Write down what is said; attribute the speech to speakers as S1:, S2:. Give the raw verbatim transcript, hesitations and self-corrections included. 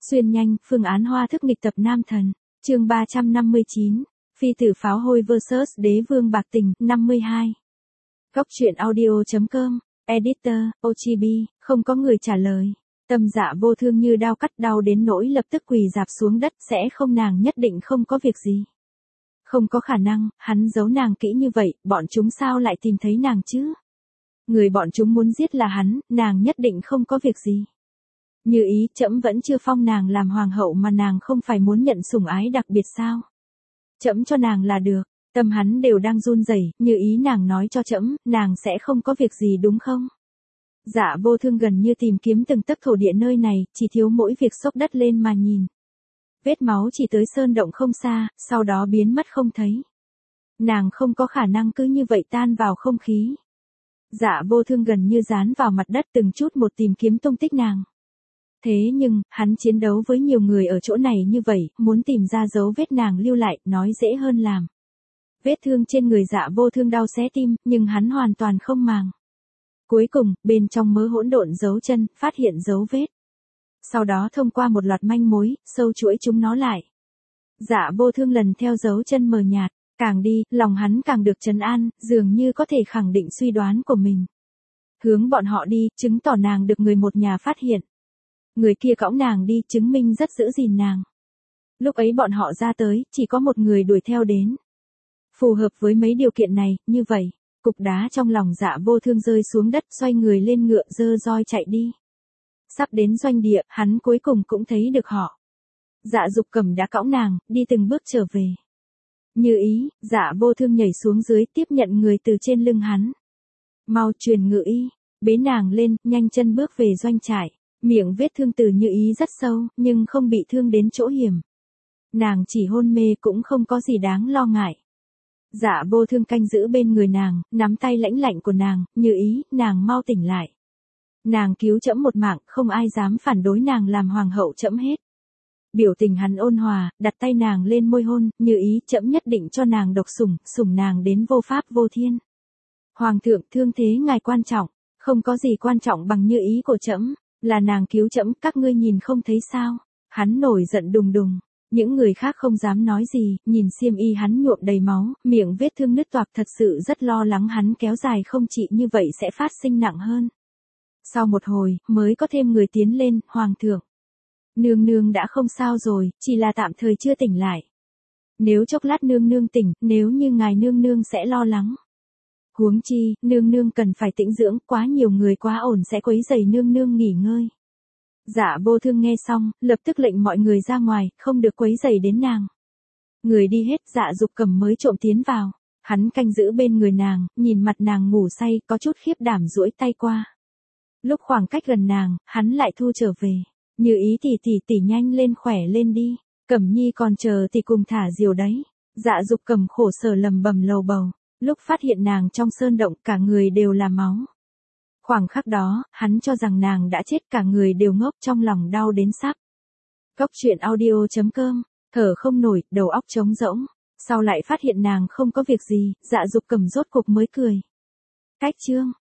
S1: Xuyên nhanh, phương án hoa thức nghịch tập nam thần. Chương ba trăm năm mươi chín. Phi tử pháo hôi versus đế vương bạc tình, năm mươi hai. Góc truyện audio.com, Editor, ô giê bê, không có người trả lời. Tâm Dạ Vô Thương như đao cắt đau đến nỗi lập tức quỳ rạp xuống đất, sẽ không, nàng nhất định không có việc gì. Không có khả năng, hắn giấu nàng kỹ như vậy, bọn chúng sao lại tìm thấy nàng chứ? Người bọn chúng muốn giết là hắn, nàng nhất định không có việc gì. Như Ý, trẫm vẫn chưa phong nàng làm hoàng hậu mà nàng không phải muốn nhận sủng ái đặc biệt sao? Trẫm cho nàng là được. Tâm hắn đều đang run rẩy, Như Ý, nàng nói cho trẫm, nàng sẽ không có việc gì đúng không? Dạ Vô Thương gần như tìm kiếm từng tấc thổ địa nơi này, chỉ thiếu mỗi việc xốc đất lên mà nhìn. Vết máu chỉ tới sơn động không xa, sau đó biến mất không thấy. Nàng không có khả năng cứ như vậy tan vào không khí. Dạ Vô Thương gần như dán vào mặt đất từng chút một tìm kiếm tung tích nàng. Thế nhưng, hắn chiến đấu với nhiều người ở chỗ này như vậy, muốn tìm ra dấu vết nàng lưu lại, nói dễ hơn làm. Vết thương trên người Dạ Vô Thương đau xé tim, nhưng hắn hoàn toàn không màng. Cuối cùng, bên trong mớ hỗn độn dấu chân, phát hiện dấu vết. Sau đó thông qua một loạt manh mối, sâu chuỗi chúng nó lại. Dạ Vô Thương lần theo dấu chân mờ nhạt, càng đi, lòng hắn càng được trấn an, dường như có thể khẳng định suy đoán của mình. Hướng bọn họ đi, chứng tỏ nàng được người một nhà phát hiện. Người kia cõng nàng đi, chứng minh rất giữ gìn nàng. Lúc ấy bọn họ ra tới, chỉ có một người đuổi theo đến. Phù hợp với mấy điều kiện này, như vậy, cục đá trong lòng Dạ Vô Thương rơi xuống đất, xoay người lên ngựa dơ roi chạy đi. Sắp đến doanh địa, hắn cuối cùng cũng thấy được họ. Dạ Dục Cẩm đã cõng nàng, đi từng bước trở về. Như Ý, Dạ Vô Thương nhảy xuống dưới tiếp nhận người từ trên lưng hắn. Mau truyền ngự y, bế nàng lên, nhanh chân bước về doanh trại. Miệng vết thương từ Như Ý rất sâu, nhưng không bị thương đến chỗ hiểm. Nàng chỉ hôn mê cũng không có gì đáng lo ngại. Dạ Vô Thương canh giữ bên người nàng, nắm tay lãnh lạnh của nàng, Như Ý, nàng mau tỉnh lại. Nàng cứu trẫm một mạng, không ai dám phản đối nàng làm hoàng hậu trẫm hết. Biểu tình hắn ôn hòa, đặt tay nàng lên môi hôn, Như Ý, trẫm nhất định cho nàng độc sủng, sủng nàng đến vô pháp vô thiên. Hoàng thượng, thương thế ngài quan trọng, không có gì quan trọng bằng Như Ý của trẫm, là nàng cứu trẫm, các ngươi nhìn không thấy sao? Hắn nổi giận đùng đùng. Những người khác không dám nói gì, nhìn xiêm y hắn nhuộm đầy máu, miệng vết thương nứt toạc, thật sự rất lo lắng hắn kéo dài không trị như vậy sẽ phát sinh nặng hơn. Sau một hồi, mới có thêm người tiến lên, hoàng thượng. Nương nương đã không sao rồi, chỉ là tạm thời chưa tỉnh lại. Nếu chốc lát nương nương tỉnh, nếu như ngài nương nương sẽ lo lắng. Huống chi, nương nương cần phải tĩnh dưỡng, quá nhiều người quá ổn sẽ quấy rầy nương nương nghỉ ngơi. Dạ Vô Thương nghe xong, lập tức lệnh mọi người ra ngoài, không được quấy rầy đến nàng. Người đi hết, Dạ Dục Cẩm mới trộm tiến vào. Hắn canh giữ bên người nàng, nhìn mặt nàng ngủ say, có chút khiếp đảm duỗi tay qua. Lúc khoảng cách gần nàng, hắn lại thu trở về. Như Ý tỷ tỷ tỷ nhanh lên, khỏe lên đi. Cẩm Nhi còn chờ thì cùng thả diều đấy. Dạ Dục Cẩm khổ sở lầm bầm lầu bầu. Lúc phát hiện nàng trong sơn động, cả người đều là máu. Khoảng khắc đó, hắn cho rằng nàng đã chết, cả người đều ngốc, trong lòng đau đến sắp. Góc truyện audio.com, thở không nổi, đầu óc trống rỗng. Sau lại phát hiện nàng không có việc gì, Dạ Dục Cẩm rốt cục mới cười. Cách chương.